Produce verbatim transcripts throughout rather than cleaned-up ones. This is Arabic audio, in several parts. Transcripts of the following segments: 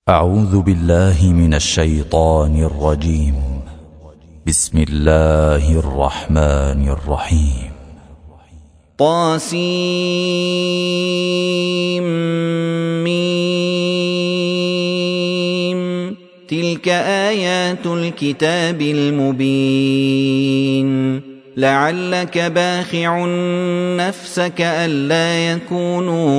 أعوذ بالله من الشيطان الرجيم. بسم الله الرحمن الرحيم. طاسيم تلك آيات الكتاب المبين لعلك باخع نفسك ألا يكونوا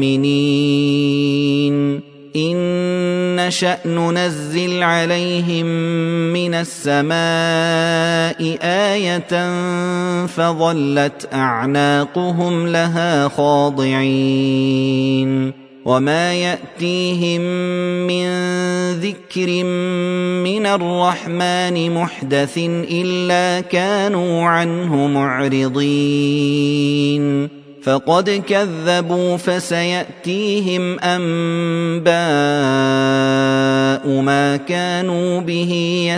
مؤمنين إن نشأ ننزل عليهم من السماء آية فظلت أعناقهم لها خاضعين وما يأتيهم من ذكر من الرحمن محدث إلا كانوا عنه معرضين فقد كذبوا فسيأتيهم أنباء ما كانوا به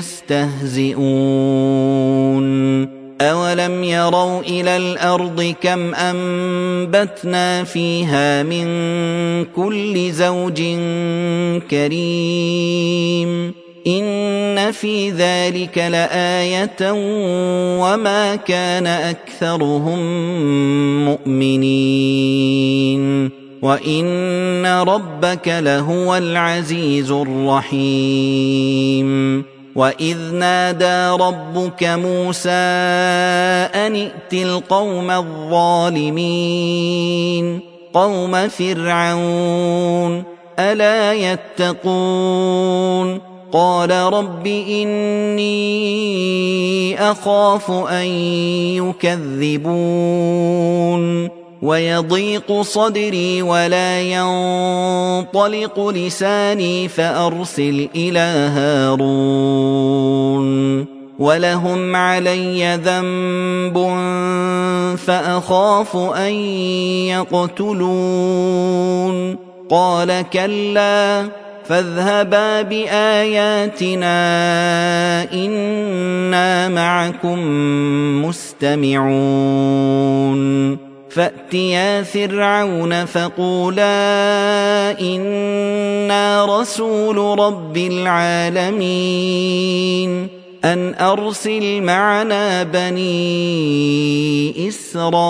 يستهزئون أولم يروا إلى الأرض كم أنبتنا فيها من كل زوج كريم إن في ذلك لآية وما كان أكثرهم مؤمنين وإن ربك لهو العزيز الرحيم وإذ نادى ربك موسى أن ائت القوم الظالمين قوم فرعون ألا يتقون قال رب إني أخاف أن يكذبون ويضيق صدري ولا ينطلق لساني فأرسل إلى هارون ولهم علي ذنب فأخاف أن يقتلون قال كلا فاذهبا بآياتنا إنا معكم مستمعون فأتيا فرعون فقولا إنا رسول رب العالمين أن أرسل معنا بني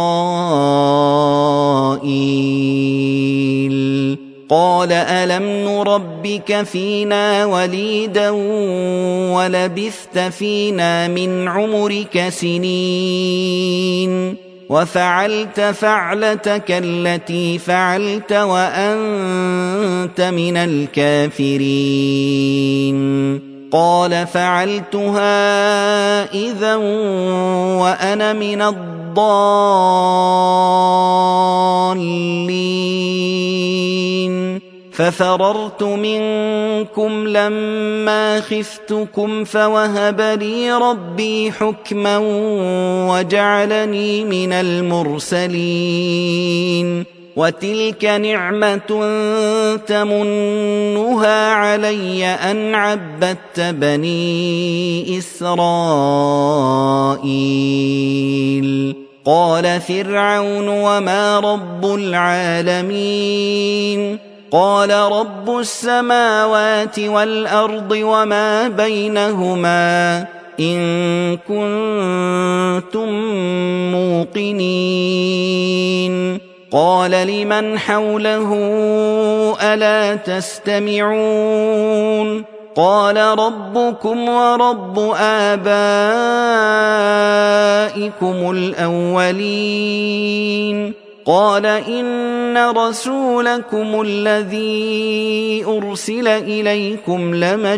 إسرائيل قال ألم نربك فينا وليدا ولبثت فينا من عمرك سنين وفعلت فعلتك التي فعلت وأنت من الكافرين قال فعلتها إذا وأنا من الضالين ففررت منكم لما خفتكم فوهب لي ربي حكما وجعلني من المرسلين وتلك نعمة تمنها علي أن عبدت بني إسرائيل قال فرعون وما رب العالمين قال رب السماوات والأرض وما بينهما إن كنتم موقنين قال لمن حوله ألا تستمعون قال ربكم ورب آبائكم الأولين قال إن رسولكم الذي أرسل إليكم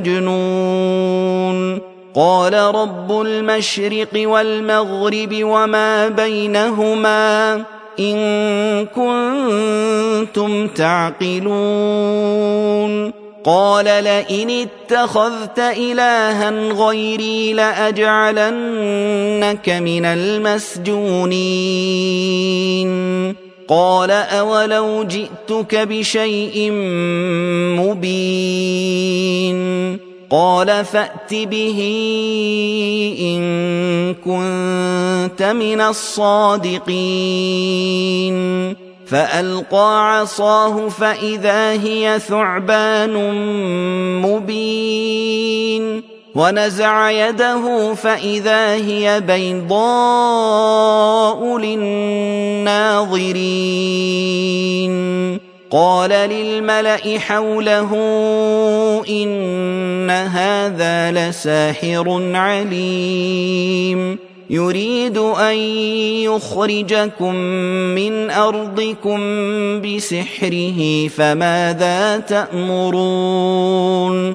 لمجنون قال رب المشرق والمغرب وما بينهما إن كنتم تعقلون قال لئن اتخذت إلها غيري لأجعلنك من المسجونين قال أولو جئتك بشيء مبين قال فأت به إن كنت من الصادقين فألقى عصاه فإذا هي ثعبان مبين ونزع يده فإذا هي بيضاء للناظرين قال للملأ حوله إن هذا لساحر عليم يريد أن يخرجكم من أرضكم بسحره فماذا تأمرون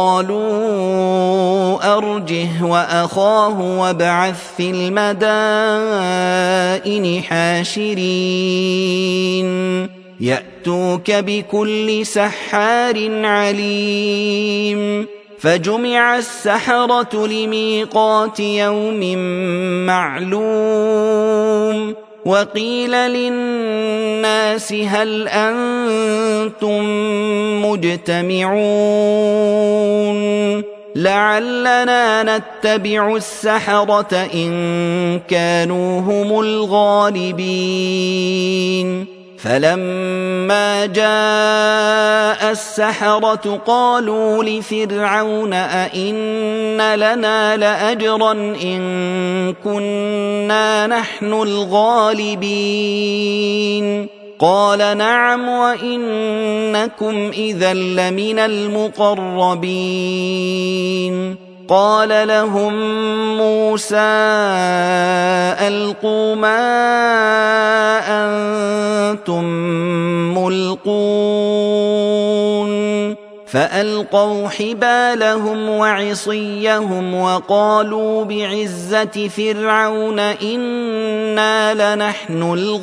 قالوا أرجه وأخاه وابعث في المدائن حاشرين يأتوك بكل سحار عليم فجمع السحرة لميقات يوم معلوم وقيل للناس هل أنتم مجتمعون لعلنا نتبع السحرة إن كانوا هم الغالبين فلما جاء السحرة قالوا لفرعون أئن لنا لأجرا إن كنا نحن الغالبين قال نعم وإنكم إذا لمن المقربين قال لهم موسى ألقوا ما أنتم ملقون فألقوا حبالهم وعصيهم وقالوا بعزة فرعون إنا لنحن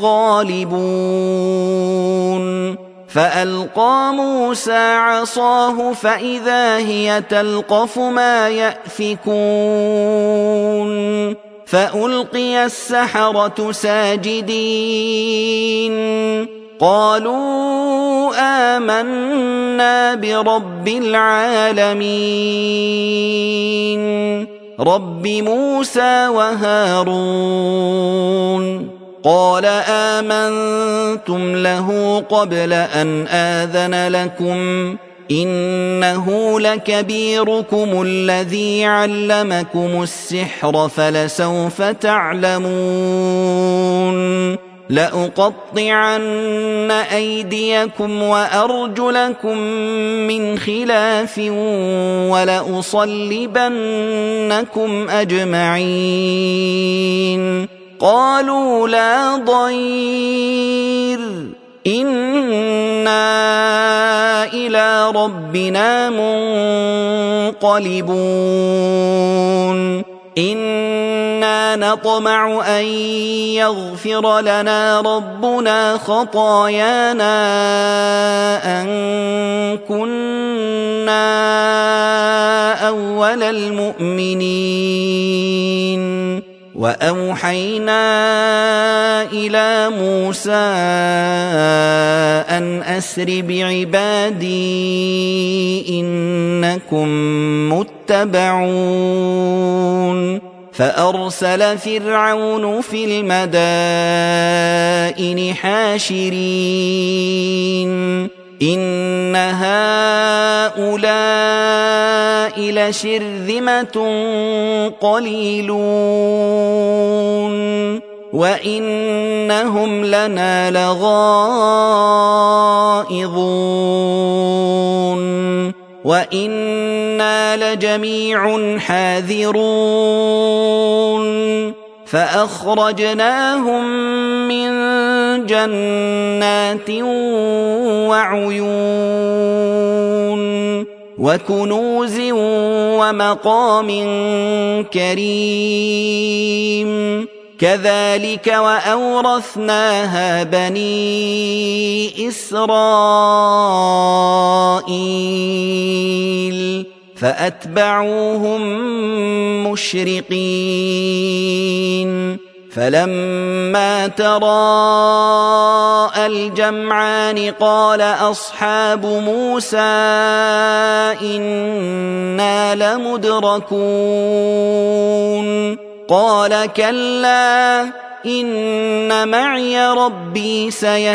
الغالبون فألقى موسى عصاه فإذا هي تلقف ما يأفكون فألقي السحرة ساجدين قالوا آمنا برب العالمين رب موسى وهارون قال آمنتم له قبل أن آذن لكم إنه لكبيركم الذي علمكم السحر فلسوف تعلمون لأقطعن أيديكم وأرجلكم من خلاف ولأصلبنكم أجمعين قالوا لا ضير إنا إلى ربنا منقلبون إنا نطمع أن يغفر لنا ربنا خطايانا أن كنا أول المؤمنين وأوحينا إلى موسى أن أسر بعبادي إنكم متبعون فأرسل فرعون في المدائن حاشرين إن هؤلاء لشرذمة قليلون وإنهم لنا لغائظون وإنا لجميع حاذرون فأخرجناهم من جنات وعيون وكنوز ومقام كريم كذلك وأورثناها بني إسرائيل فأتبعوهم مشرقين فلما تراءى الجمعان قال أصحاب موسى إنا لمدركون قال كلا إن معي ربي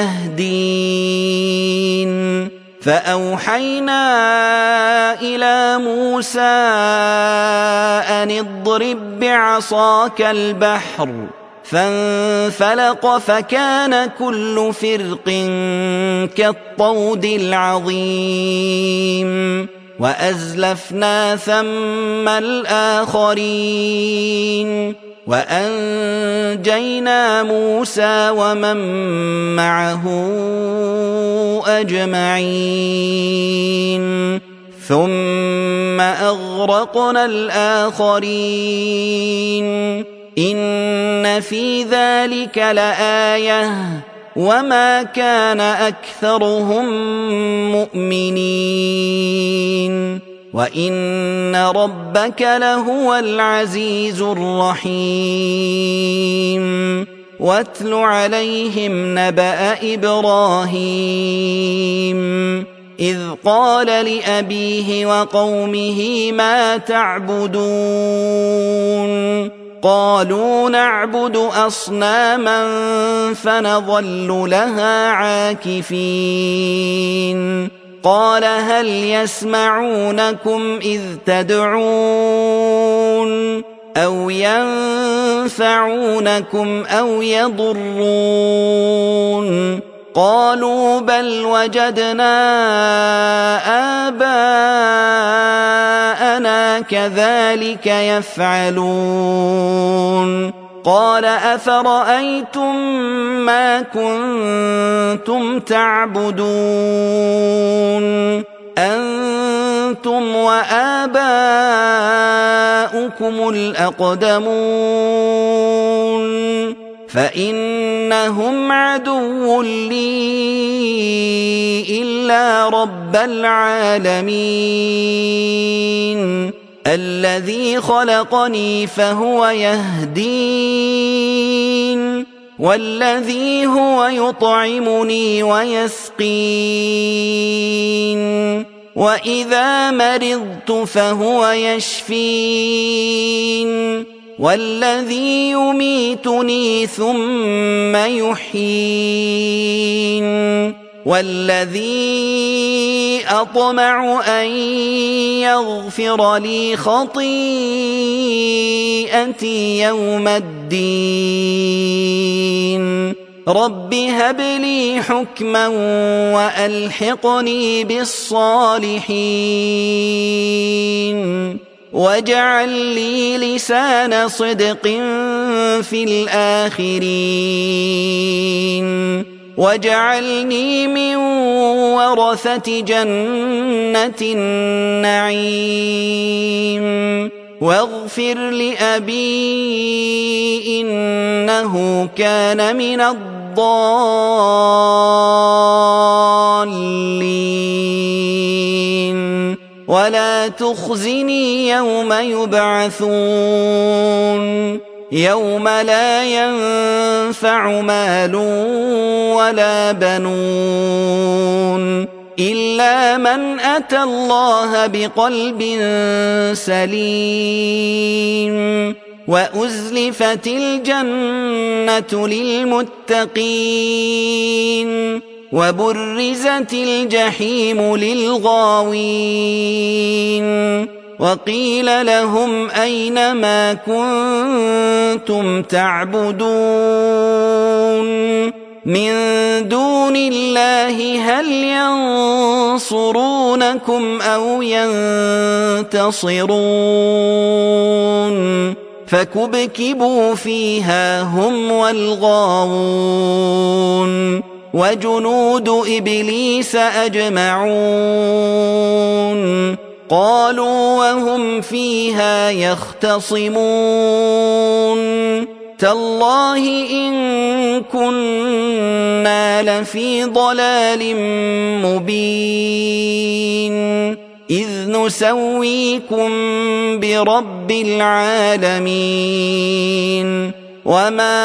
سيهدين فأوحينا إلى موسى أن اضرب بعصاك البحر فانفلق فكان كل فرق كالطود العظيم وأزلفنا ثم الآخرين وأنجينا موسى ومن معه أجمعين ثم أغرقنا الآخرين إن في ذلك لآية وما كان أكثرهم مؤمنين وإن ربك لهو العزيز الرحيم واتل عليهم نبأ إبراهيم إذ قال لأبيه وقومه ما تعبدون قالوا نعبد أصناما فنظل لها عاكفين قال هل يسمعونكم إذ تدعون أو ينفعونكم أو يضرون قالوا بل وجدنا آباءنا كذلك يفعلون قال أفرأيتم ما كنتم تعبدون أنتم وآباؤكم الأقدمون فإنهم عدو لي إلا رب العالمين الذي خلقني فهو يهدين والذي هو يطعمني ويسقين وإذا مرضت فهو يشفين والذي يميتني ثم يحيين والذي أطمع أن يغفر لي خطيئتي يوم الدين رب هب لي حكما وألحقني بالصالحين واجعل لي لسان صدق في الآخرين واجعلني من ورثة جنة النعيم واغفر لأبي إنه كان من الضالين ولا تخزني يوم يبعثون يوم لا ينفع مال ولا بنون إلا من أتى الله بقلب سليم وأزلفت الجنة للمتقين وبرزت الجحيم للغاوين وقيل لهم أين ما كنتم تعبدون من دون الله هل ينصرونكم أو ينتصرون فكبكبوا فيها هم والغاوون وجنود إبليس أجمعون قالوا وهم فيها يختصمون تالله إن كنا لفي ضلال مبين إذ نسويكم برب العالمين وما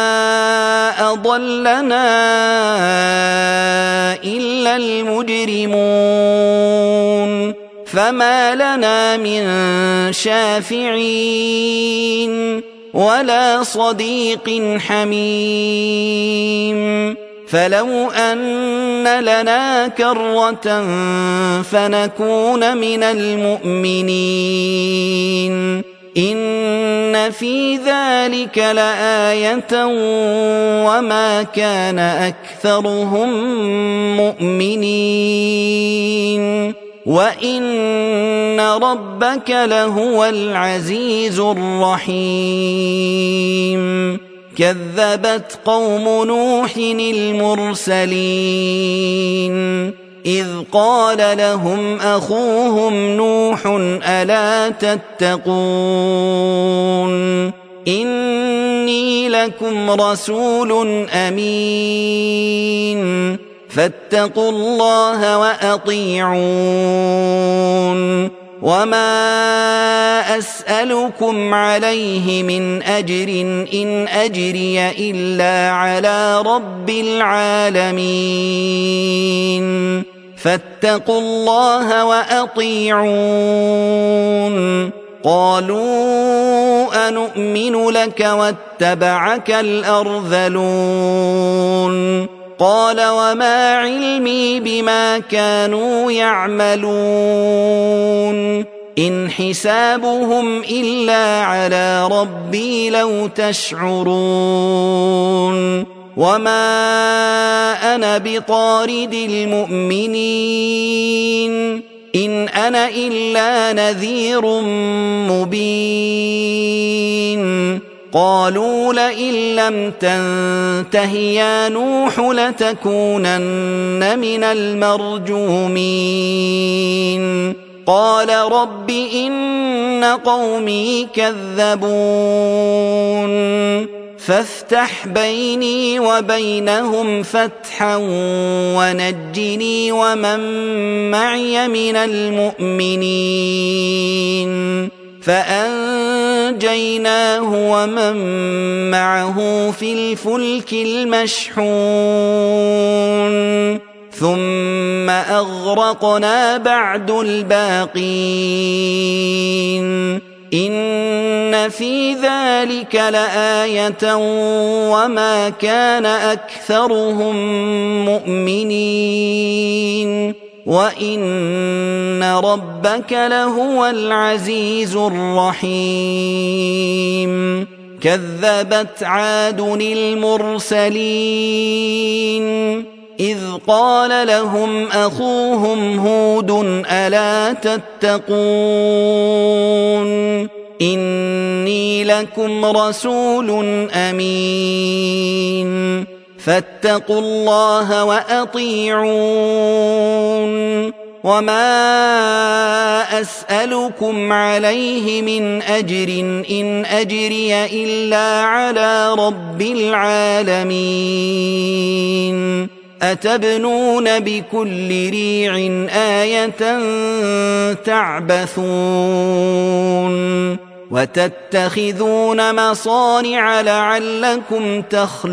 أضلنا إلا المجرمون فما لنا من شافعين ولا صديق حميم فلو أن لنا كرة فنكون من المؤمنين إن في ذلك لآية وما كان أكثرهم مؤمنين وإن ربك لهو العزيز الرحيم كذبت قوم نوح المرسلين إذ قال لهم أخوهم نوح ألا تتقون إني لكم رسول أمين فاتقوا الله وأطيعون وما أسألكم عليه من أجر إن أجري إلا على رب العالمين فاتقوا الله وأطيعون قالوا أنؤمن لك واتبعك الأرذلون قال وما علمي بما كانوا يعملون إن حسابهم إلا على ربي لو تشعرون وما أنا بطارد المؤمنين إن أنا إلا نذير مبين قالوا لئن لم تنته يا نوح لتكونن من المرجومين قال رب إن قومي كذبون فافتح بيني وبينهم فتحا ونجني ومن معي من المؤمنين فأنجيناه ومن معه في الفلك المشحون ثم أغرقنا بعد الباقين إن في ذلك لآية وما كان أكثرهم مؤمنين وإن ربك لهو العزيز الرحيم كذبت عاد المرسلين إذ قال لهم أخوهم هود ألا تتقون إني لكم رسول أمين فاتقوا الله وأطيعون وما أسألكم عليه من أجر إن أجري إلا على رب العالمين أتبنون بكل ريع آية تعبثون وتتخذون مصانع لعلكم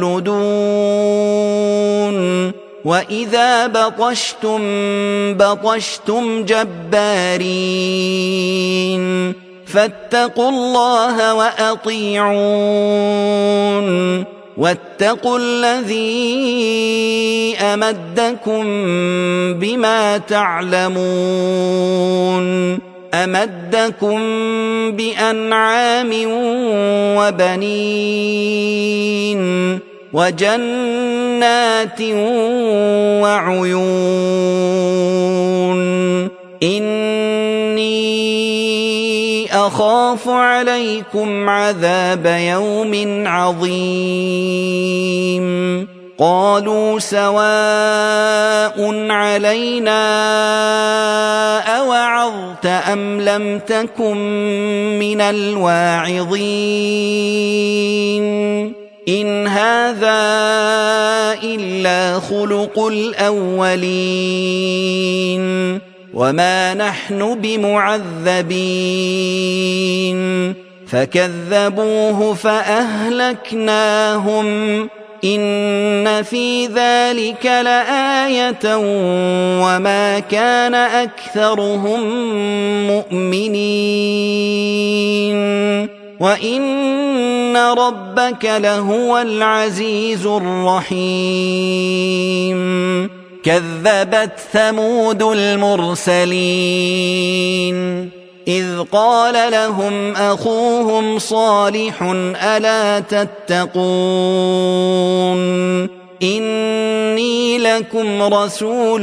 تخلدون وإذا بطشتم بطشتم جبارين فاتقوا الله وأطيعون واتقوا الذي أمدكم بما تعلمون أمدكم بأنعام وبنين وجنات وعيون إني أخاف عليكم عذاب يوم عظيم قالوا سواء علينا أوعظت أم لم تكن من الواعظين إن هذا إلا خلق الأولين وما نحن بمعذبين فكذبوه فأهلكناهم إن في ذلك لآية وما كان أكثرهم مؤمنين وإن ربك لهو العزيز الرحيم كذبت ثمود المرسلين إذ قال لهم أخوهم صالح ألا تتقون إني لكم رسول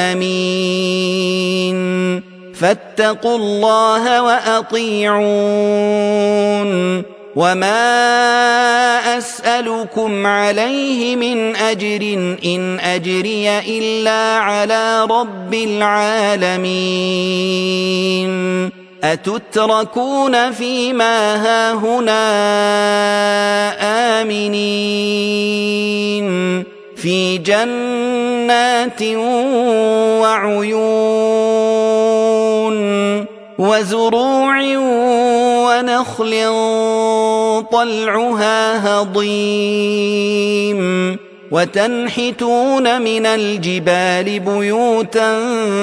أمين فاتقوا الله وأطيعون وما أسألكم عليه من أجر إن أجري إلا على رب العالمين أتتركون فيما هاهنا آمنين في جنات وعيون وزروع ونخل طلعها هضيم وتنحتون من الجبال بيوتا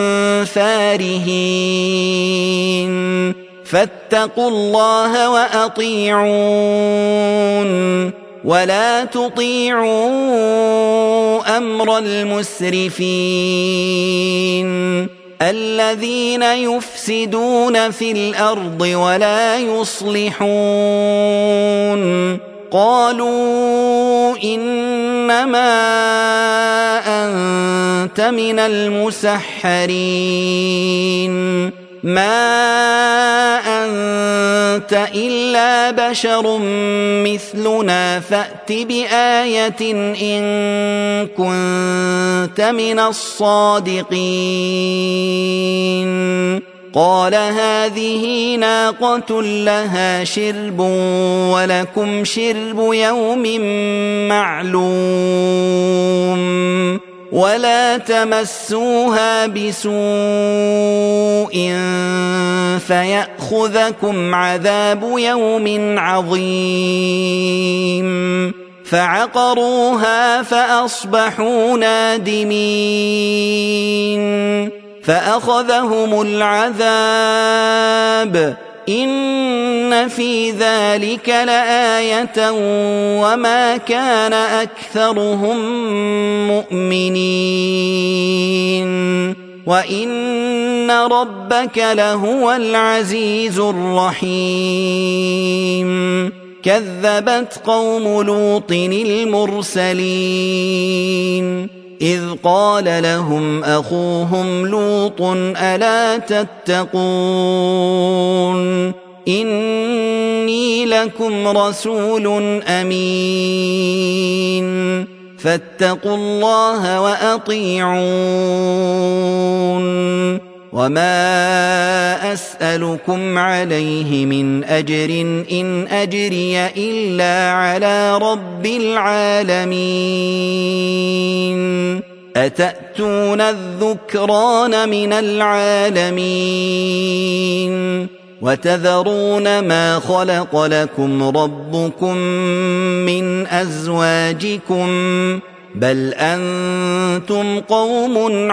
فارهين فاتقوا الله وأطيعون ولا تطيعوا أمر المسرفين الذين يفسدون في الأرض ولا يصلحون قالوا إنما أنت من المسحرين ما أنت إلا بشر مثلنا فأت بآية إن كنت من الصادقين قال هذه ناقة لها شرب ولكم شرب يوم معلوم ولا تمسوها بسوء فيأخذكم عذاب يوم عظيم فعقروها فأصبحوا نادمين فأخذهم العذاب إن في ذلك لآية وما كان أكثرهم مؤمنين وإن ربك لهو العزيز الرحيم كذبت قوم لوط المرسلين إذ قال لهم أخوهم لوط ألا تتقون إني لكم رسول أمين فاتقوا الله وأطيعون وما أسألكم عليه من أجر إن أجري إلا على رب العالمين أتأتون الذكران من العالمين وتذرون ما خلق لكم ربكم من أزواجكم بل أنتم قوم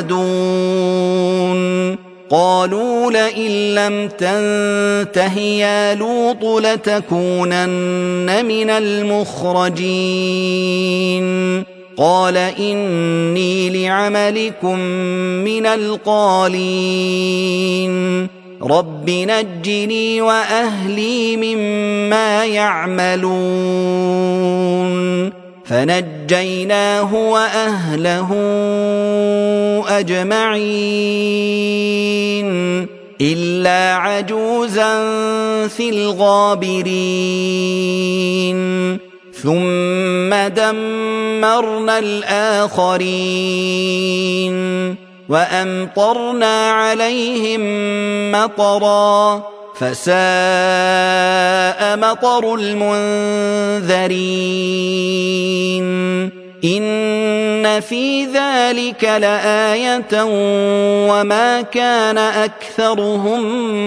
عادون قالوا لئن لم تنته يا لوط لتكونن من المخرجين قال إني لعملكم من القالين رب نجني وأهلي مما يعملون فنجيناه وأهله أجمعين إلا عجوزا في الغابرين ثم دمرنا الآخرين وأمطرنا عليهم مطرا فساء مطر المنذرين إن في ذلك لآية وما كان أكثرهم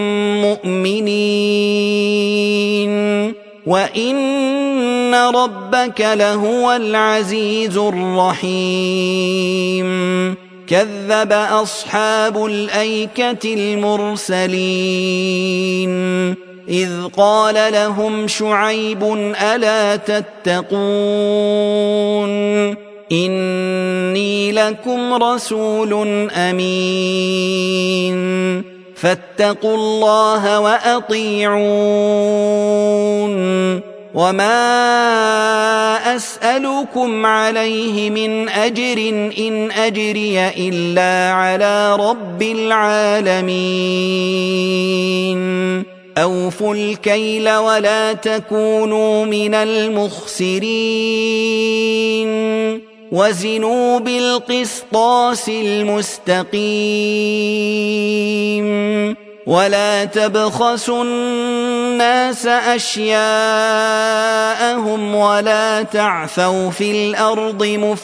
مؤمنين وإن ربك لهو العزيز الرحيم كذب أصحاب الأيكة المرسلين إذ قال لهم شعيب ألا تتقون إني لكم رسول أمين فاتقوا الله وأطيعون وما أسألكم عليه من أجر إن أجري إلا على رب العالمين أوفوا الكيل ولا تكونوا من المخسرين وزنوا بالقسطاس المستقيم ولا تبخسوا الناس أشياءهم ولا تعثوا في الأرض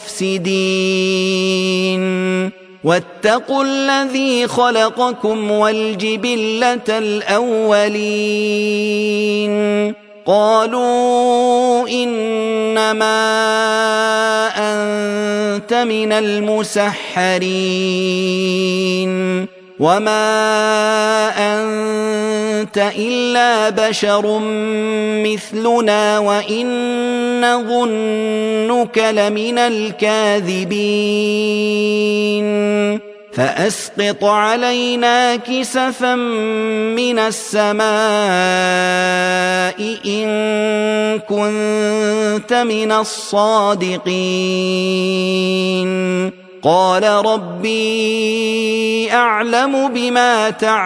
مفسدين واتقوا الذي خلقكم والجبلة الأولين قالوا إنما أنت من المسحرين وما أنت إلا بشر مثلنا وإن نظنك لمن الكاذبين فأسقط علينا كسفا من السماء إن كنت من الصادقين قال ربي أعلم بما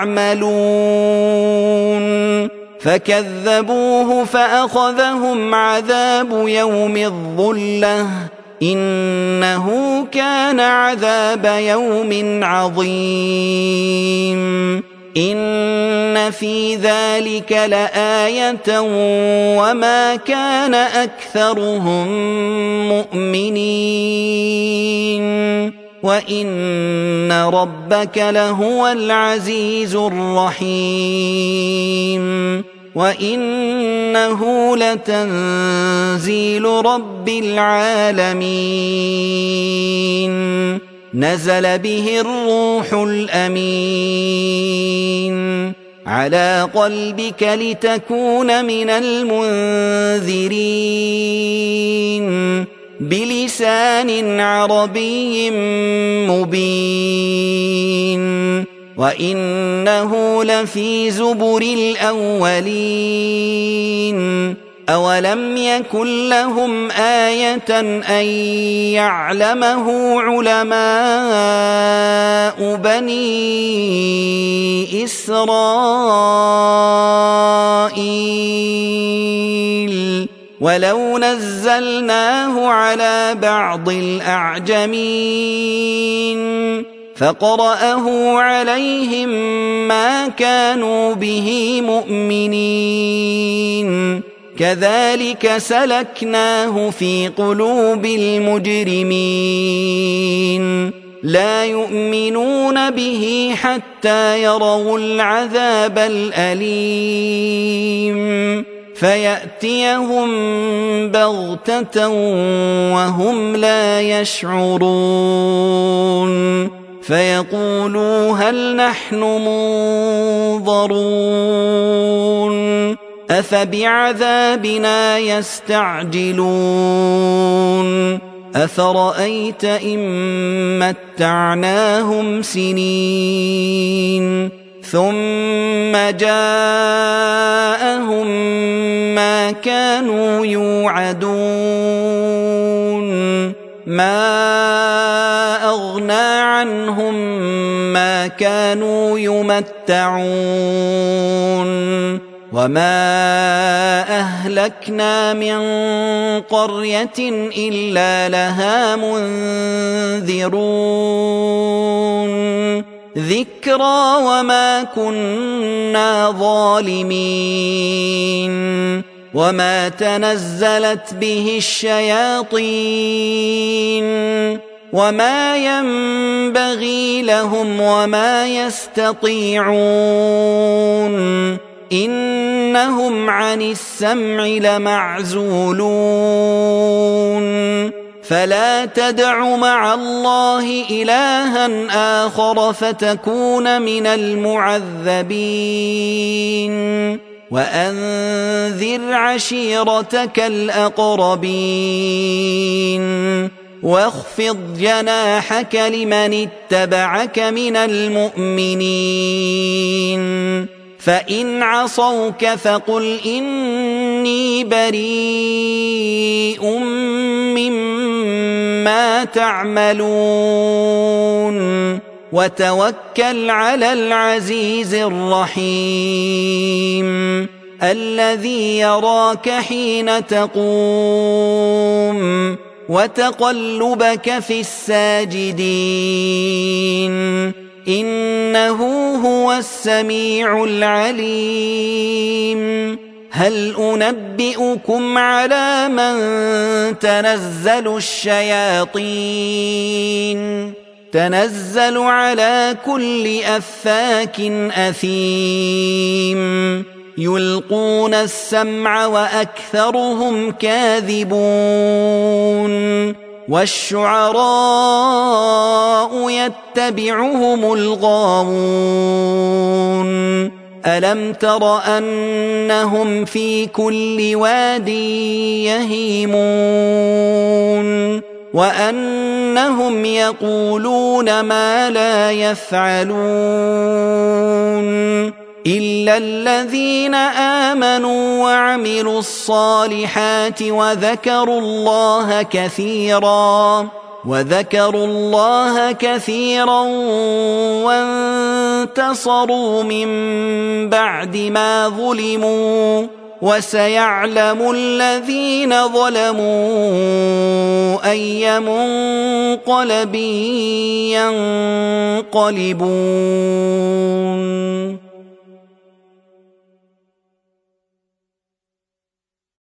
تعملون فكذبوه فأخذهم عذاب يوم الظلة إنه كان عذاب يوم عظيم إن في ذلك لآية وما كان أكثرهم مؤمنين وإن ربك لهو العزيز الرحيم وإنه لتنزيل رب العالمين نزل به الروح الأمين على قلبك لتكون من المنذرين بلسان عربي مبين وإنه لفي زبر الأولين أولم يكن لهم آية أن يعلمه علماء بني إسرائيل ولو نزلناه على بعض الأعجمين فقرأه عليهم ما كانوا به مؤمنين كذلك سلكناه في قلوب المجرمين لا يؤمنون به حتى يروا العذاب الأليم فيأتيهم بغتة وهم لا يشعرون فيقولوا هل نحن منظرون أفبعذابنا يستعجلون أفرأيت إن متعناهم سنين ثم جاءهم ما كانوا يوعدون ما أغنى عنهم ما كانوا يمتعون وما أهلكنا من قرية إلا لها منذرون ذكرى وما كنا ظالمين وما تنزلت به الشياطين وما ينبغي لهم وما يستطيعون إنهم عن السمع لمعزولون فلا تدع مع الله إلها آخر فتكون من المعذبين وأنذر عشيرتك الأقربين واخفض جناحك لمن اتبعك من المؤمنين فإن عصوك فقل إني بريء مما تعملون وتوكل على العزيز الرحيم الذي يراك حين تقوم وتقلبك في الساجدين إنه هو السميع العليم هل أنبئكم على من تنزل الشياطين تنزل على كل أفاك أثيم يلقون السمع وأكثرهم كاذبون والشعراء يتبعهم الغاوون ألم تر أنهم في كل واد يهيمون وأنهم يقولون ما لا يفعلون إلا الذين آمنوا وعملوا الصالحات وذكروا الله كثيرا وذكروا الله كثيرا وانتصروا من بعد ما ظلموا وسيعلم الذين ظلموا أي منقلب ينقلبون